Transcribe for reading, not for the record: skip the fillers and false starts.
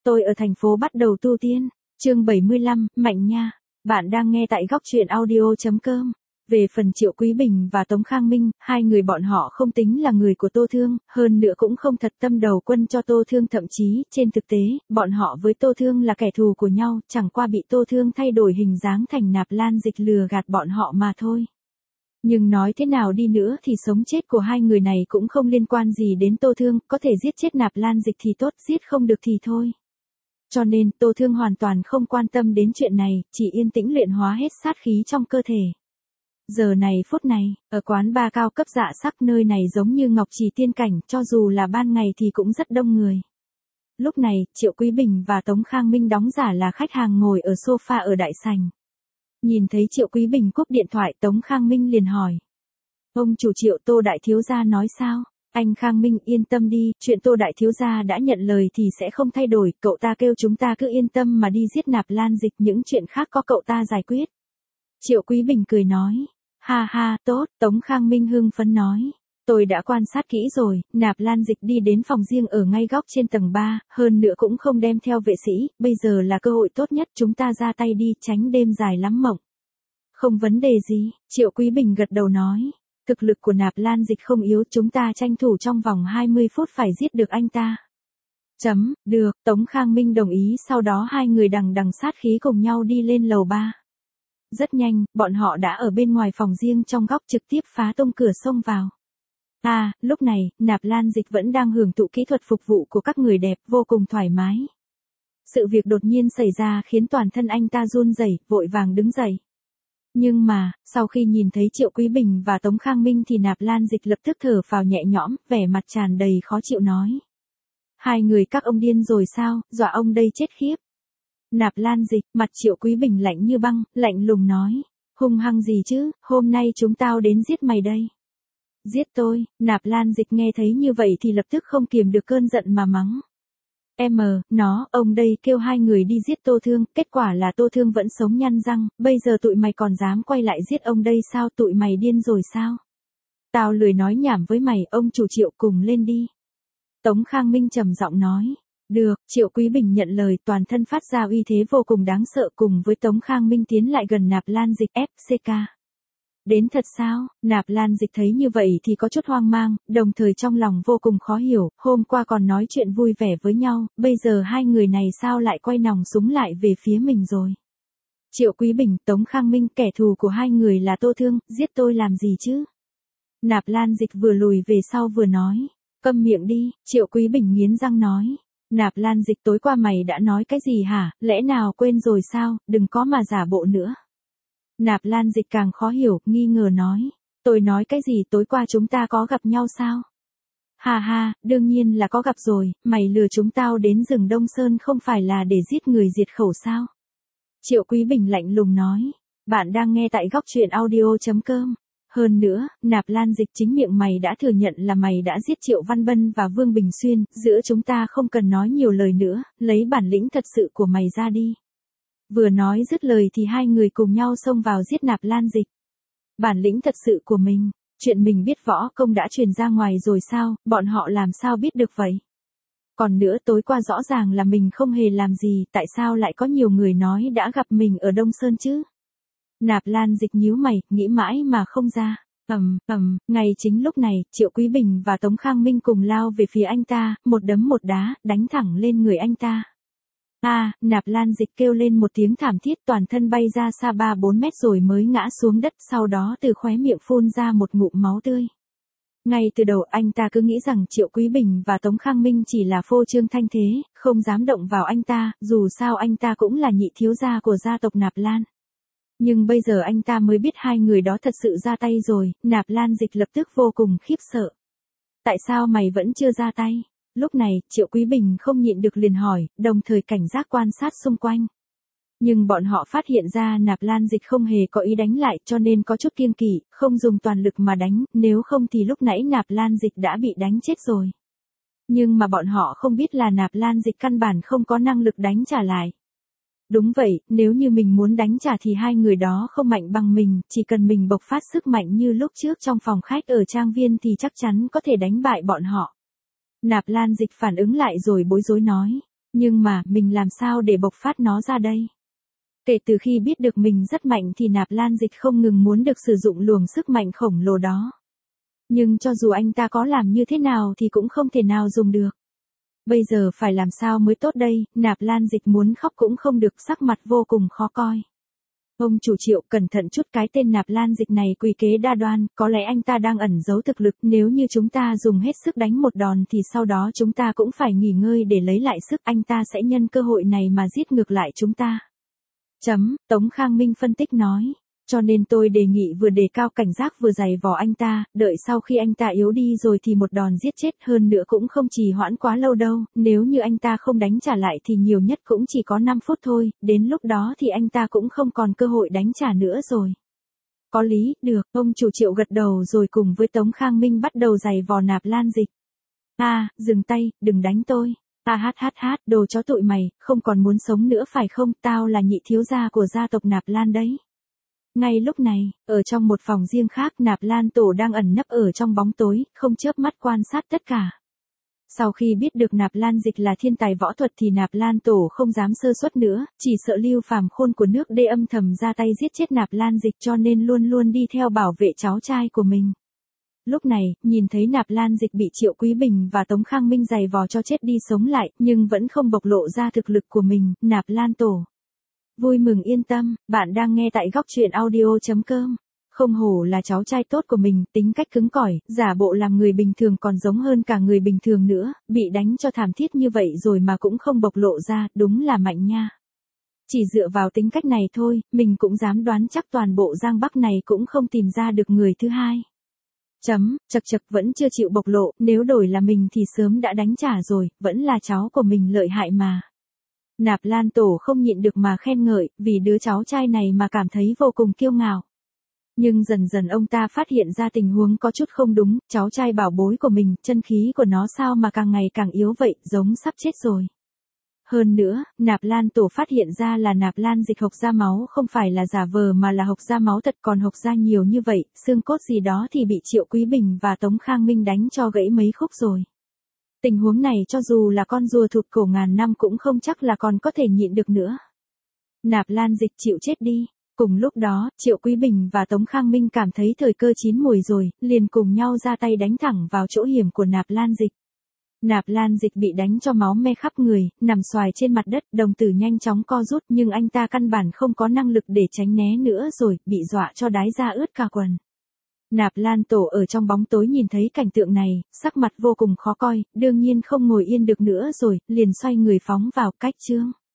Tôi ở thành phố bắt đầu tu tiên. Chương 75, Mạnh nha. Bạn đang nghe tại góc truyện audio.com. Về phần Triệu Quý Bình và Tống Khang Minh, hai người bọn họ không tính là người của Tô Thương, hơn nữa cũng không thật tâm đầu quân cho Tô Thương, thậm chí, trên thực tế, bọn họ với Tô Thương là kẻ thù của nhau, chẳng qua bị Tô Thương thay đổi hình dáng thành Nạp Lan Dịch lừa gạt bọn họ mà thôi. Nhưng nói thế nào đi nữa thì sống chết của hai người này cũng không liên quan gì đến Tô Thương, có thể giết chết Nạp Lan Dịch thì tốt, giết không được thì thôi. Cho nên, Tô Thương hoàn toàn không quan tâm đến chuyện này, chỉ yên tĩnh luyện hóa hết sát khí trong cơ thể. Giờ này phút này, ở quán bar cao cấp Dạ Sắc, nơi này giống như ngọc trì tiên cảnh, cho dù là ban ngày thì cũng rất đông người. Lúc này, Triệu Quý Bình và Tống Khang Minh đóng giả là khách hàng ngồi ở sofa ở đại sảnh. Nhìn thấy Triệu Quý Bình cúp điện thoại, Tống Khang Minh liền hỏi. Ông chủ Triệu, Tô đại thiếu gia nói sao? Anh Khang Minh yên tâm đi, chuyện Tô đại thiếu gia đã nhận lời thì sẽ không thay đổi, cậu ta kêu chúng ta cứ yên tâm mà đi giết Nạp Lan Dịch, những chuyện khác có cậu ta giải quyết. Triệu Quý Bình cười nói. Ha ha, tốt, Tống Khang Minh hưng phấn nói. Tôi đã quan sát kỹ rồi, Nạp Lan Dịch đi đến phòng riêng ở ngay góc trên tầng 3, hơn nữa cũng không đem theo vệ sĩ, bây giờ là cơ hội tốt nhất, chúng ta ra tay đi, tránh đêm dài lắm mộng. Không vấn đề gì, Triệu Quý Bình gật đầu nói. Thực lực của Nạp Lan Dịch không yếu, chúng ta tranh thủ trong vòng 20 phút phải giết được anh ta. Được, Tống Khang Minh đồng ý, sau đó hai người đằng đằng sát khí cùng nhau đi lên lầu 3. Rất nhanh, bọn họ đã ở bên ngoài phòng riêng trong góc, trực tiếp phá tung cửa xông vào. Lúc này, Nạp Lan Dịch vẫn đang hưởng thụ kỹ thuật phục vụ của các người đẹp, vô cùng thoải mái. Sự việc đột nhiên xảy ra khiến toàn thân anh ta run rẩy, vội vàng đứng dậy. Nhưng mà, sau khi nhìn thấy Triệu Quý Bình và Tống Khang Minh thì Nạp Lan Dịch lập tức thở phào nhẹ nhõm, vẻ mặt tràn đầy khó chịu nói. Hai người các ông điên rồi sao, dọa ông đây chết khiếp. Nạp Lan Dịch, mặt Triệu Quý Bình lạnh như băng, lạnh lùng nói. Hung hăng gì chứ, hôm nay chúng tao đến giết mày đây. Giết tôi, Nạp Lan Dịch nghe thấy như vậy thì lập tức không kiềm được cơn giận mà mắng. Ông đây kêu hai người đi giết Tô Thương, kết quả là Tô Thương vẫn sống nhăn răng, bây giờ tụi mày còn dám quay lại giết ông đây sao, tụi mày điên rồi sao? Tao lười nói nhảm với mày, ông chủ Triệu cùng lên đi. Tống Khang Minh trầm giọng nói. Được, Triệu Quý Bình nhận lời, toàn thân phát ra uy thế vô cùng đáng sợ, cùng với Tống Khang Minh tiến lại gần Nạp Lan Dịch. FCK. Đến thật sao? Nạp Lan Dịch thấy như vậy thì có chút hoang mang, đồng thời trong lòng vô cùng khó hiểu, hôm qua còn nói chuyện vui vẻ với nhau, bây giờ hai người này sao lại quay nòng súng lại về phía mình rồi? Triệu Quý Bình, Tống Khang Minh, kẻ thù của hai người là Tô Thương, giết tôi làm gì chứ? Nạp Lan Dịch vừa lùi về sau vừa nói. Câm miệng đi, Triệu Quý Bình nghiến răng nói. Nạp Lan Dịch, tối qua mày đã nói cái gì hả, lẽ nào quên rồi sao, đừng có mà giả bộ nữa. Nạp Lan Dịch càng khó hiểu, nghi ngờ nói. Tôi nói cái gì, tối qua chúng ta có gặp nhau sao? Ha, đương nhiên là có gặp rồi, mày lừa chúng tao đến rừng Đông Sơn không phải là để giết người diệt khẩu sao? Triệu Quý Bình lạnh lùng nói. Bạn đang nghe tại góc truyện audio.com. Hơn nữa, Nạp Lan Dịch, chính miệng mày đã thừa nhận là mày đã giết Triệu Văn Bân và Vương Bình Xuyên, giữa chúng ta không cần nói nhiều lời nữa, lấy bản lĩnh thật sự của mày ra đi. Vừa nói dứt lời thì hai người cùng nhau xông vào giết Nạp Lan Dịch. Bản lĩnh thật sự của mình, chuyện mình biết võ công đã truyền ra ngoài rồi sao, bọn họ làm sao biết được vậy? Còn nữa, tối qua rõ ràng là mình không hề làm gì, tại sao lại có nhiều người nói đã gặp mình ở Đông Sơn chứ? Nạp Lan Dịch nhíu mày, nghĩ mãi mà không ra. Ngay chính lúc này, Triệu Quý Bình và Tống Khang Minh cùng lao về phía anh ta, một đấm một đá, đánh thẳng lên người anh ta. Nạp Lan Dịch kêu lên một tiếng thảm thiết, toàn thân bay ra xa 3-4 mét rồi mới ngã xuống đất, sau đó từ khóe miệng phun ra một ngụm máu tươi. Ngay từ đầu anh ta cứ nghĩ rằng Triệu Quý Bình và Tống Khang Minh chỉ là phô trương thanh thế, không dám động vào anh ta, dù sao anh ta cũng là nhị thiếu gia của gia tộc Nạp Lan. Nhưng bây giờ anh ta mới biết hai người đó thật sự ra tay rồi, Nạp Lan Dịch lập tức vô cùng khiếp sợ. Tại sao mày vẫn chưa ra tay? Lúc này, Triệu Quý Bình không nhịn được liền hỏi, đồng thời cảnh giác quan sát xung quanh. Nhưng bọn họ phát hiện ra Nạp Lan Dịch không hề có ý đánh lại, cho nên có chút kiêng kỵ, không dùng toàn lực mà đánh, nếu không thì lúc nãy Nạp Lan Dịch đã bị đánh chết rồi. Nhưng mà bọn họ không biết là Nạp Lan Dịch căn bản không có năng lực đánh trả lại. Đúng vậy, nếu như mình muốn đánh trả thì hai người đó không mạnh bằng mình, chỉ cần mình bộc phát sức mạnh như lúc trước trong phòng khách ở trang viên thì chắc chắn có thể đánh bại bọn họ. Nạp Lan Dịch phản ứng lại rồi bối rối nói. Nhưng mà, mình làm sao để bộc phát nó ra đây? Kể từ khi biết được mình rất mạnh thì Nạp Lan Dịch không ngừng muốn được sử dụng luồng sức mạnh khổng lồ đó. Nhưng cho dù anh ta có làm như thế nào thì cũng không thể nào dùng được. Bây giờ phải làm sao mới tốt đây, Nạp Lan Dịch muốn khóc cũng không được, sắc mặt vô cùng khó coi. Ông chủ Triệu, cẩn thận chút, cái tên Nạp Lan Dịch này quỷ kế đa đoan, có lẽ anh ta đang ẩn giấu thực lực, nếu như chúng ta dùng hết sức đánh một đòn thì sau đó chúng ta cũng phải nghỉ ngơi để lấy lại sức, anh ta sẽ nhân cơ hội này mà giết ngược lại chúng ta. Tống Khang Minh phân tích nói. Cho nên tôi đề nghị vừa đề cao cảnh giác vừa giày vò anh ta, đợi sau khi anh ta yếu đi rồi thì một đòn giết chết, hơn nữa cũng không trì hoãn quá lâu đâu, nếu như anh ta không đánh trả lại thì nhiều nhất cũng chỉ có 5 phút thôi, đến lúc đó thì anh ta cũng không còn cơ hội đánh trả nữa rồi. Có lý, được, ông chủ Triệu gật đầu rồi cùng với Tống Khang Minh bắt đầu giày vò Nạp Lan Dịch. Dừng tay, đừng đánh tôi. Đồ chó tụi mày, không còn muốn sống nữa phải không, tao là nhị thiếu gia của gia tộc Nạp Lan đấy. Ngay lúc này, ở trong một phòng riêng khác, Nạp Lan Tổ đang ẩn nấp ở trong bóng tối, không chớp mắt quan sát tất cả. Sau khi biết được Nạp Lan Dịch là thiên tài võ thuật thì Nạp Lan Tổ không dám sơ suất nữa, chỉ sợ Lưu Phàm Khôn của nước Đê âm thầm ra tay giết chết Nạp Lan Dịch, cho nên luôn luôn đi theo bảo vệ cháu trai của mình. Lúc này, nhìn thấy Nạp Lan Dịch bị Triệu Quý Bình và Tống Khang Minh giày vò cho chết đi sống lại, nhưng vẫn không bộc lộ ra thực lực của mình, Nạp Lan Tổ vui mừng yên tâm, bạn đang nghe tại góc truyện audio.com. Không hổ là cháu trai tốt của mình, tính cách cứng cỏi, giả bộ làm người bình thường còn giống hơn cả người bình thường nữa, bị đánh cho thảm thiết như vậy rồi mà cũng không bộc lộ ra, đúng là mạnh nha. Chỉ dựa vào tính cách này thôi, mình cũng dám đoán chắc toàn bộ Giang Bắc này cũng không tìm ra được người thứ hai. Chật vẫn chưa chịu bộc lộ, nếu đổi là mình thì sớm đã đánh trả rồi, vẫn là cháu của mình lợi hại mà. Nạp Lan Tổ không nhịn được mà khen ngợi, vì đứa cháu trai này mà cảm thấy vô cùng kiêu ngạo. Nhưng dần dần ông ta phát hiện ra tình huống có chút không đúng, cháu trai bảo bối của mình, chân khí của nó sao mà càng ngày càng yếu vậy, giống sắp chết rồi. Hơn nữa, Nạp Lan Tổ phát hiện ra là Nạp Lan Dịch hộc ra máu không phải là giả vờ mà là hộc ra máu thật, còn hộc ra nhiều như vậy, xương cốt gì đó thì bị Triệu Quý Bình và Tống Khang Minh đánh cho gãy mấy khúc rồi. Tình huống này cho dù là con rùa thụt cổ ngàn năm cũng không chắc là còn có thể nhịn được nữa. Nạp Lan Dịch chịu chết đi. Cùng lúc đó, Triệu Quý Bình và Tống Khang Minh cảm thấy thời cơ chín mùi rồi, liền cùng nhau ra tay đánh thẳng vào chỗ hiểm của Nạp Lan Dịch. Nạp Lan Dịch bị đánh cho máu me khắp người, nằm xoài trên mặt đất, đồng tử nhanh chóng co rút, nhưng anh ta căn bản không có năng lực để tránh né nữa rồi, bị dọa cho đái ra ướt cả quần. Nạp Lan Tổ ở trong bóng tối nhìn thấy cảnh tượng này, sắc mặt vô cùng khó coi, đương nhiên không ngồi yên được nữa rồi, liền xoay người phóng vào cách chương.